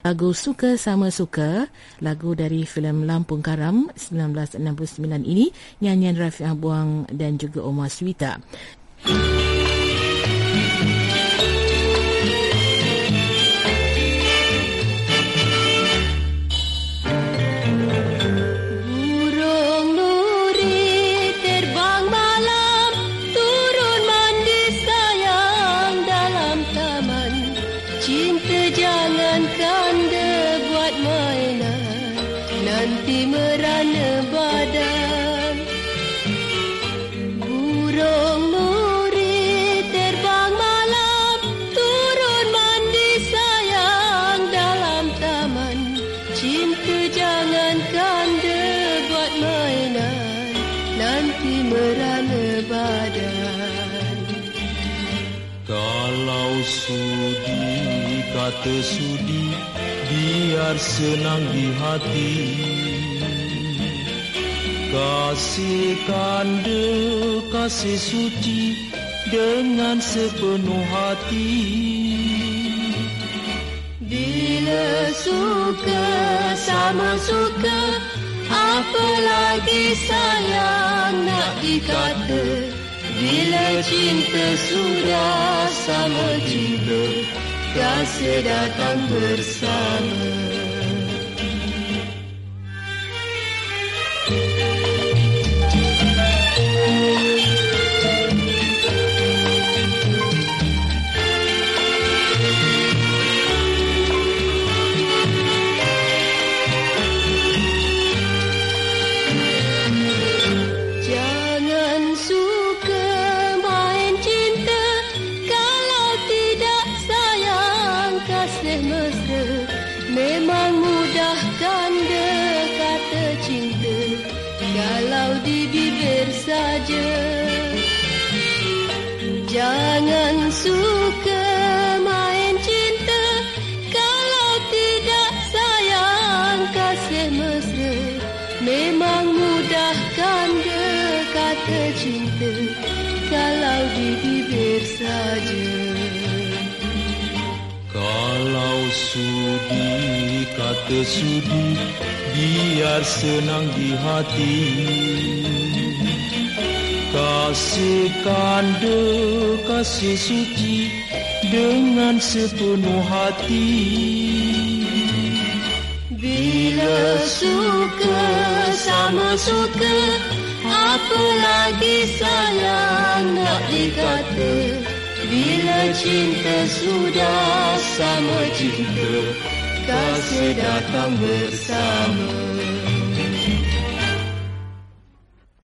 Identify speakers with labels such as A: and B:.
A: Lagu Suka Sama Suka, lagu dari filem Lampung Karam 1969 ini, nyanyian Rafiq Buang dan juga Omar Swita.
B: Sudi, kata sudi, biar senang di hati. Kasih kanda, kasih suci, dengan sepenuh hati.
C: Bila suka sama suka, apalagi sayang nak dikata. Bila cinta sudah sama cinta, kasih datang bersama. Jangan suka main cinta, kalau tidak sayang kasih mesra. Memang mudahkan dia kata cinta, kalau di bibir saja.
B: Kalau sudi, kata sudi, biar senang di hati. Kasih kanda, kasih suci, dengan sepenuh hati.
C: Bila suka sama suka, apalagi sayang nak dikata. Bila cinta sudah sama cinta, kasih datang bersama.